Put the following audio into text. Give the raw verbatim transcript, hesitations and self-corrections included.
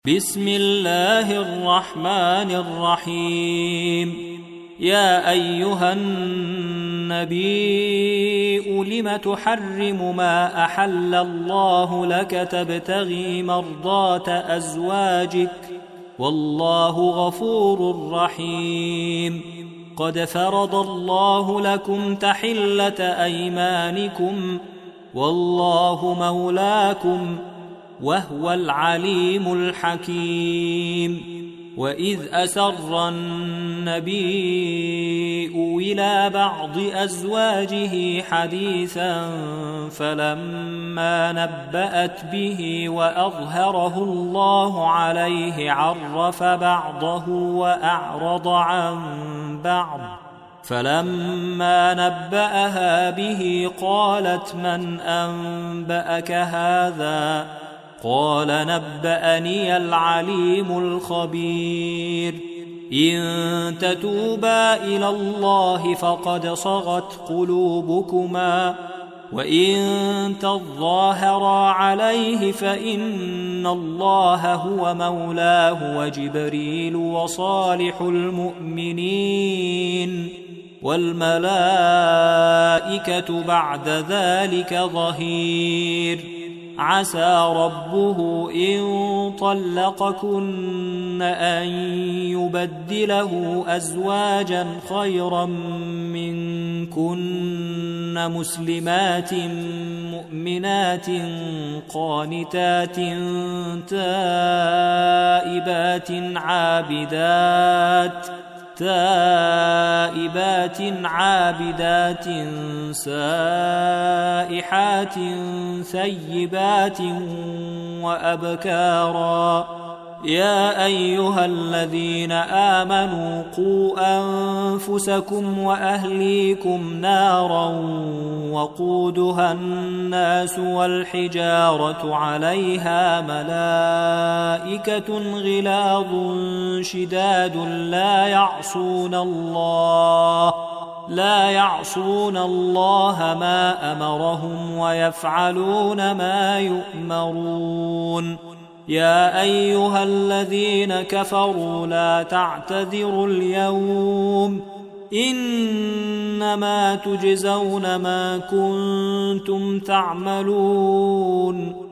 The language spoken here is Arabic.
بسم الله الرحمن الرحيم. يا أيها النبي لم تحرم ما أحل الله لك تبتغي مرضات أزواجك والله غفور رحيم. قد فرض الله لكم تحلة أيمانكم والله مولاكم وهو العليم الحكيم. وإذ أسر النبي إلى بعض أزواجه حديثا فلما نبأت به وأظهره الله عليه عرف بعضه وأعرض عن بعض، فلما نبأها به قالت من أنبأك هذا؟ قال نبأني العليم الخبير. إن تتوبا إلى الله فقد صغت قلوبكما وإن تظاهرا عليه فإن الله هو مولاه وجبريل وصالح المؤمنين والملائكة بعد ذلك ظهير. عسى ربه إن طلقكن أن يبدله أزواجا خيرا منكن مسلمات مؤمنات قانتات تائبات عابدات تائبات عابدات سائحات ثيبات وأبكارا. يا أيها الذين آمنوا قوا أنفسكم وأهليكم نارا وقودها الناس والحجارة عليها ملائكة غلاظ شداد لا يعصون الله لا يعصون الله ما أمرهم ويفعلون ما يؤمرون. يا أيها الذين كفروا لا تعتذروا اليوم إنما تجزون ما كنتم تعملون.